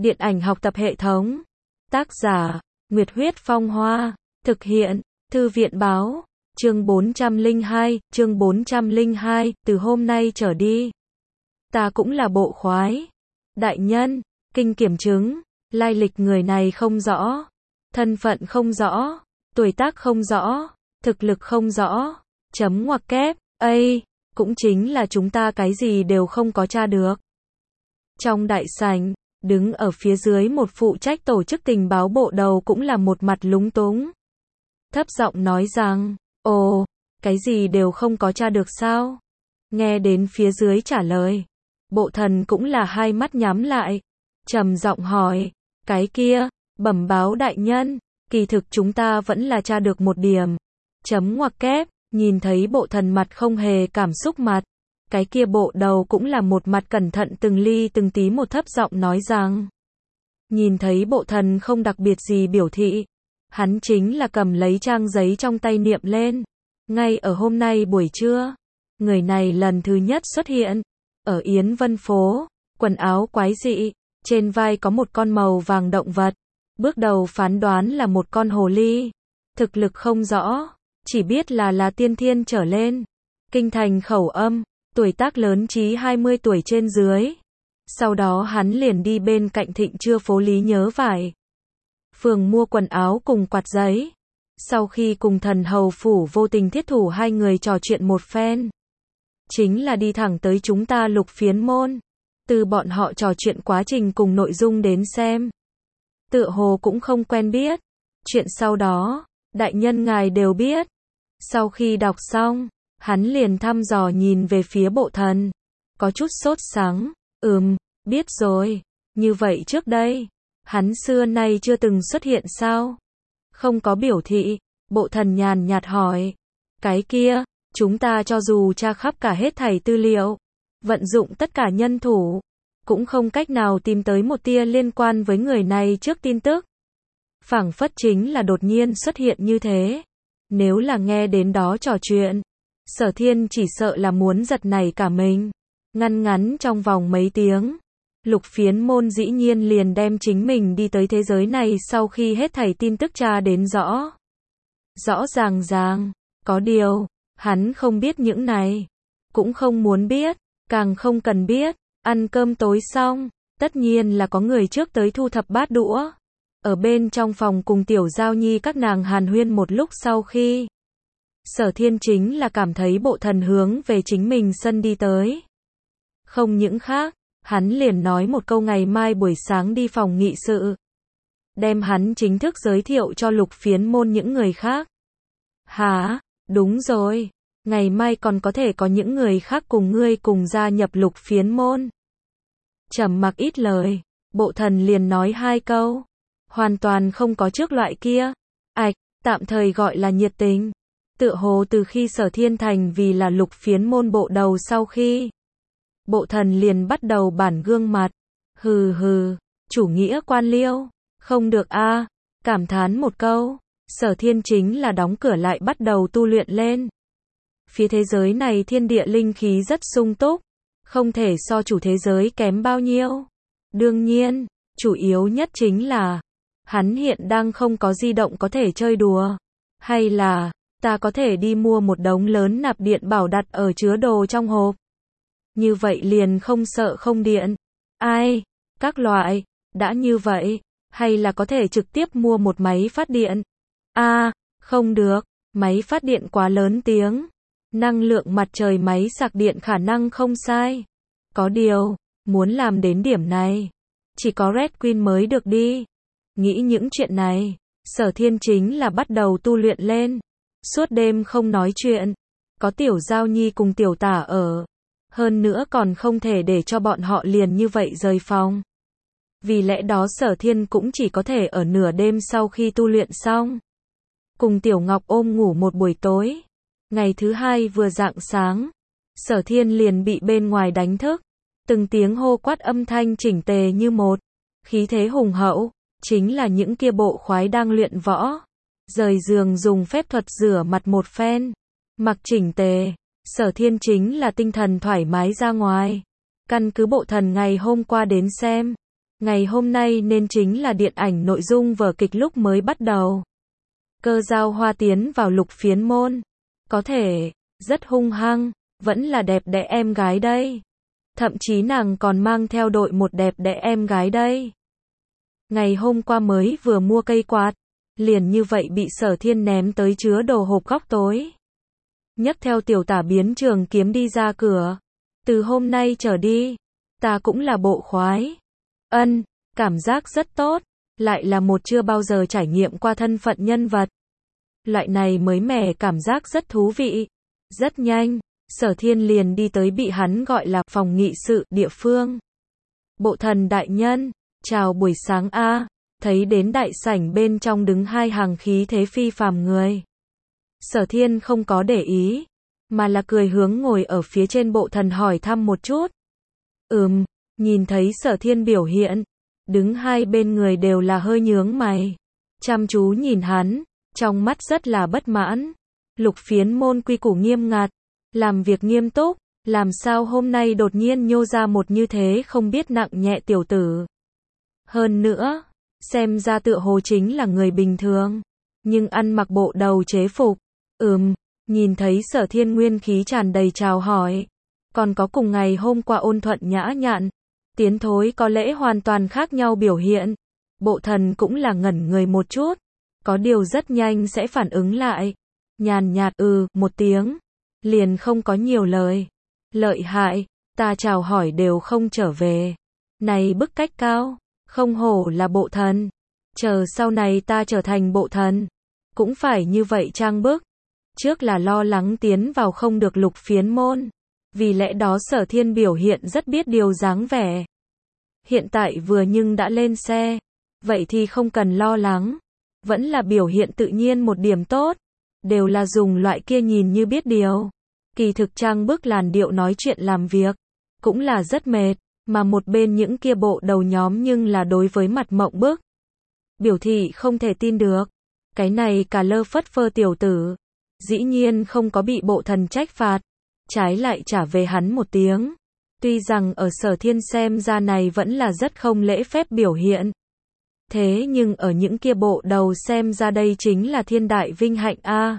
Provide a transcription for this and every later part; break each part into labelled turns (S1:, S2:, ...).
S1: Điện ảnh học tập hệ thống. Tác giả, Nguyệt Huyết Phong Hoa. Thực hiện, Thư viện Báo. Chương 402, từ hôm nay trở đi. Ta cũng là bộ khoái. Đại nhân, kinh kiểm chứng, lai lịch người này không rõ, thân phận không rõ, tuổi tác không rõ, thực lực không rõ, chấm ngoặc kép, cũng chính là chúng ta cái gì đều không có tra được. Trong đại sảnh, đứng ở phía dưới một phụ trách tổ chức tình báo bộ đầu cũng là một mặt lúng túng. Thấp giọng nói rằng, ồ, cái gì đều không có tra được sao? Nghe đến phía dưới trả lời, bộ thần cũng là hai mắt nhắm lại, trầm giọng hỏi, cái kia, bẩm báo đại nhân, kỳ thực chúng ta vẫn là tra được một điểm. Chấm ngoặc kép, nhìn thấy bộ thần mặt không hề cảm xúc mặt, cái kia bộ đầu cũng là một mặt cẩn thận từng ly từng tí một thấp giọng nói rằng, nhìn thấy bộ thần không đặc biệt gì biểu thị, hắn chính là cầm lấy trang giấy trong tay niệm lên. Ngay ở hôm nay buổi trưa, người này lần thứ nhất xuất hiện ở Yến Vân phố, quần áo quái dị, trên vai có một con màu vàng động vật, bước đầu phán đoán là một con hồ ly, thực lực không rõ, chỉ biết là tiên thiên trở lên, kinh thành khẩu âm, tuổi tác lớn chí 20 tuổi trên dưới. Sau đó hắn liền đi bên cạnh Thịnh Trưa phố Lý Nhớ Vải phường mua quần áo cùng quạt giấy. Sau khi cùng thần hầu phủ vô tình thiết thủ hai người trò chuyện một phen, chính là đi thẳng tới chúng ta Lục Phiến môn. Từ bọn họ trò chuyện quá trình cùng nội dung đến xem, tựa hồ cũng không quen biết. Chuyện sau đó, đại nhân ngài đều biết. Sau khi đọc xong, hắn liền thăm dò nhìn về phía bộ thần, có chút sốt sắng, biết rồi, như vậy trước đây, hắn xưa nay chưa từng xuất hiện sao? Không có biểu thị, bộ thần nhàn nhạt hỏi, cái kia, chúng ta cho dù tra khắp cả hết thảy tư liệu, vận dụng tất cả nhân thủ, cũng không cách nào tìm tới một tia liên quan với người này trước tin tức. Phảng phất chính là đột nhiên xuất hiện như thế. Nếu là nghe đến đó trò chuyện, Sở Thiên chỉ sợ là muốn giật nảy cả mình. Ngắn trong vòng mấy tiếng, Lục Phiến môn dĩ nhiên liền đem chính mình đi tới thế giới này sau khi hết thảy tin tức tra đến rõ. Rõ ràng, có điều, hắn không biết những này, cũng không muốn biết, càng không cần biết. Ăn cơm tối xong, tất nhiên là có người trước tới thu thập bát đũa. Ở bên trong phòng cùng Tiểu Giao Nhi các nàng hàn huyên một lúc sau khi, Sở Thiên chính là cảm thấy bộ thần hướng về chính mình sân đi tới. Không những khác, hắn liền nói một câu ngày mai buổi sáng đi phòng nghị sự. Đem hắn chính thức giới thiệu cho Lục Phiến môn những người khác. Hả? Đúng rồi. Ngày mai còn có thể có những người khác cùng ngươi cùng gia nhập Lục Phiến môn. Trầm mặc ít lời, bộ thần liền nói hai câu. Hoàn toàn không có trước loại kia. Tạm thời gọi là nhiệt tình. Tựa hồ từ khi Sở Thiên thành vì là Lục Phiến môn bộ đầu sau khi, bộ thần liền bắt đầu bản gương mặt. Chủ nghĩa quan liêu. Không được a. Cảm thán một câu, Sở Thiên chính là đóng cửa lại bắt đầu tu luyện lên. Phía thế giới này thiên địa linh khí rất sung túc, không thể so chủ thế giới kém bao nhiêu. Đương nhiên, chủ yếu nhất chính là, hắn hiện đang không có di động có thể chơi đùa. Hay là, ta có thể đi mua một đống lớn nạp điện bảo đặt ở chứa đồ trong hộp. Như vậy liền không sợ không điện. Các loại, đã như vậy, hay là có thể trực tiếp mua một máy phát điện. Không được, máy phát điện quá lớn tiếng. Năng lượng mặt trời máy sạc điện khả năng không sai. Có điều, muốn làm đến điểm này, chỉ có Red Queen mới được đi. Nghĩ những chuyện này, Sở Thiên chính là bắt đầu tu luyện lên. Suốt đêm không nói chuyện, có Tiểu Giao Nhi cùng Tiểu Tả ở. Hơn nữa còn không thể để cho bọn họ liền như vậy rời phòng. Vì lẽ đó Sở Thiên cũng chỉ có thể ở nửa đêm sau khi tu luyện xong, cùng Tiểu Ngọc ôm ngủ một buổi tối. Ngày thứ hai vừa rạng sáng, Sở Thiên liền bị bên ngoài đánh thức. Từng tiếng hô quát âm thanh chỉnh tề như một, khí thế hùng hậu, chính là những kia bộ khoái đang luyện võ. Rời giường dùng phép thuật rửa mặt một phen, mặc chỉnh tề, Sở Thiên chính là tinh thần thoải mái ra ngoài. Căn cứ bộ thần ngày hôm qua đến xem, Ngày hôm nay nên chính là điện ảnh nội dung vở kịch lúc mới bắt đầu. Cơ Giao Hoa tiến vào Lục Phiến Môn. Có thể, rất hung hăng, vẫn là đẹp đẽ em gái đây. Thậm chí nàng còn mang theo đội một đẹp đẽ em gái đây. Ngày hôm qua mới vừa mua cây quạt, liền như vậy bị Sở Thiên ném tới chứa đồ hộp góc tối. Nhấc theo tiểu tả biến trường kiếm đi ra cửa. Từ hôm nay trở đi, ta cũng là bộ khoái. Cảm giác rất tốt, lại là một chưa bao giờ trải nghiệm qua thân phận nhân vật. Loại này mới mẻ cảm giác rất thú vị. Rất nhanh, Sở Thiên liền đi tới bị hắn gọi là phòng nghị sự địa phương. Bộ thần đại nhân, chào buổi sáng a. Thấy đến đại sảnh bên trong đứng hai hàng khí thế phi phàm người. Sở Thiên không có để ý, mà là cười hướng ngồi ở phía trên bộ thần hỏi thăm một chút. Nhìn thấy Sở Thiên biểu hiện, đứng hai bên người đều là hơi nhướng mày. Chăm chú nhìn hắn, trong mắt rất là bất mãn. Lục Phiến Môn quy củ nghiêm ngặt, làm việc nghiêm túc, làm sao hôm nay đột nhiên nhô ra một như thế không biết nặng nhẹ tiểu tử. Hơn nữa, xem ra tựa hồ chính là người bình thường, nhưng ăn mặc bộ đầu chế phục. Nhìn thấy Sở Thiên nguyên khí tràn đầy chào hỏi, còn có cùng ngày hôm qua ôn thuận nhã nhặn, tiến thối có lẽ hoàn toàn khác nhau biểu hiện. Bộ thần cũng là ngẩn người một chút, có điều rất nhanh sẽ phản ứng lại. Nhàn nhạt một tiếng, liền không có nhiều lời. Lợi hại, ta chào hỏi đều không trở về. Này bức cách cao, không hổ là bộ thần. Chờ sau này ta trở thành bộ thần, cũng phải như vậy trang bức. Trước là lo lắng tiến vào không được Lục Phiến Môn, vì lẽ đó Sở Thiên biểu hiện rất biết điều dáng vẻ. Hiện tại vừa nhưng đã lên xe, vậy thì không cần lo lắng, vẫn là biểu hiện tự nhiên một điểm tốt, đều là dùng loại kia nhìn như biết điều. Kỳ thực trang bức làn điệu nói chuyện làm việc, cũng là rất mệt, mà một bên những kia bộ đầu nhóm nhưng là đối với mặt mộng bức. Biểu thị không thể tin được, cái này cả lơ phất phơ tiểu tử, dĩ nhiên không có bị bộ thần trách phạt, trái lại trả về hắn một tiếng. Tuy rằng ở Sở Thiên xem ra này vẫn là rất không lễ phép biểu hiện. Thế nhưng ở những kia bộ đầu xem ra đây chính là thiên đại vinh hạnh a.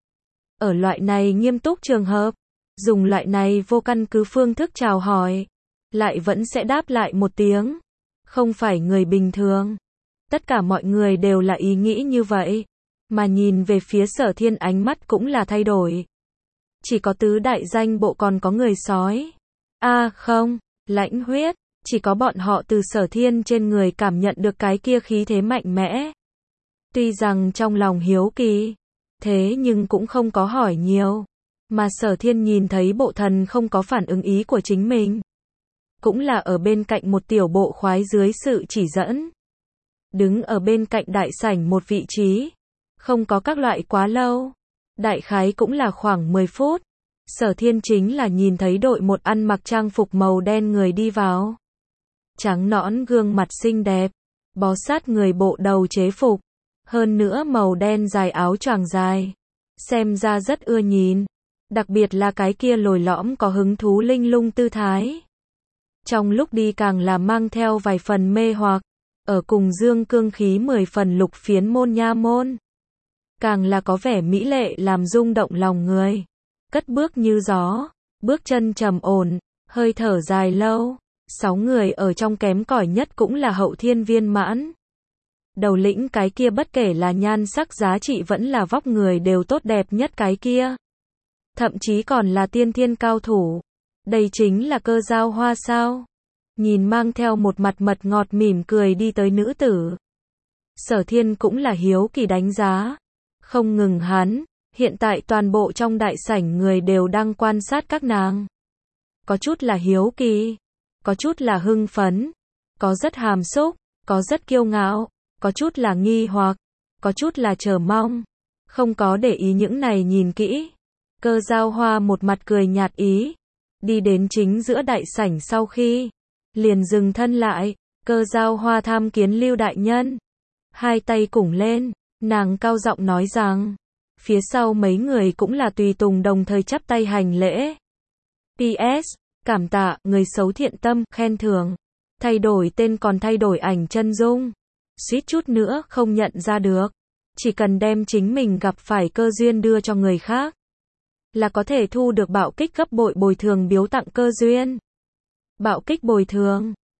S1: Ở loại này nghiêm túc trường hợp, dùng loại này vô căn cứ phương thức chào hỏi, lại vẫn sẽ đáp lại một tiếng. Không phải người bình thường. Tất cả mọi người đều là ý nghĩ như vậy, mà nhìn về phía Sở Thiên ánh mắt cũng là thay đổi. Chỉ có tứ đại danh bộ còn có người sói. Không, lãnh huyết, chỉ có bọn họ từ Sở Thiên trên người cảm nhận được cái kia khí thế mạnh mẽ. Tuy rằng trong lòng hiếu kỳ, thế nhưng cũng không có hỏi nhiều, mà Sở Thiên nhìn thấy bộ thần không có phản ứng ý của chính mình. Cũng là ở bên cạnh một tiểu bộ khoái dưới sự chỉ dẫn. Đứng ở bên cạnh đại sảnh một vị trí, không có các loại quá lâu. Đại khái cũng là khoảng 10 phút. Sở Thiên chính là nhìn thấy đội một ăn mặc trang phục màu đen người đi vào. Trắng nõn gương mặt xinh đẹp, bó sát người bộ đầu chế phục, hơn nữa màu đen dài áo choàng dài, xem ra rất ưa nhìn, đặc biệt là cái kia lồi lõm có hứng thú linh lung tư thái. Trong lúc đi càng là mang theo vài phần mê hoặc, ở cùng dương cương khí 10 phần Lục Phiến Môn nha môn. Càng là có vẻ mỹ lệ làm rung động lòng người. Cất bước như gió, bước chân trầm ổn, hơi thở dài lâu. 6 người ở trong kém cỏi nhất cũng là hậu thiên viên mãn. Đầu lĩnh cái kia bất kể là nhan sắc giá trị vẫn là vóc người đều tốt đẹp nhất cái kia. Thậm chí còn là tiên thiên cao thủ. Đây chính là Cơ Giao Hoa sao? Nhìn mang theo một mặt mật ngọt mỉm cười đi tới nữ tử. Sở Thiên cũng là hiếu kỳ đánh giá. Không ngừng hắn, hiện tại toàn bộ trong đại sảnh người đều đang quan sát các nàng. Có chút là hiếu kỳ, có chút là hưng phấn, có rất hàm xúc, có rất kiêu ngạo, có chút là nghi hoặc, có chút là chờ mong. Không có để ý những này nhìn kỹ. Cơ Giao Hoa một mặt cười nhạt ý, đi đến chính giữa đại sảnh sau khi, liền dừng thân lại. Cơ Giao Hoa tham kiến Lưu đại nhân. Hai tay cùng lên, nàng cao giọng nói rằng, phía sau mấy người cũng là tùy tùng đồng thời chắp tay hành lễ. PS, cảm tạ, người xấu thiện tâm, khen thưởng. Thay đổi tên còn thay đổi ảnh chân dung. Suýt chút nữa không nhận ra được. Chỉ cần đem chính mình gặp phải cơ duyên đưa cho người khác, là có thể thu được bạo kích gấp bội bồi thường biếu tặng cơ duyên. Bạo kích bồi thường.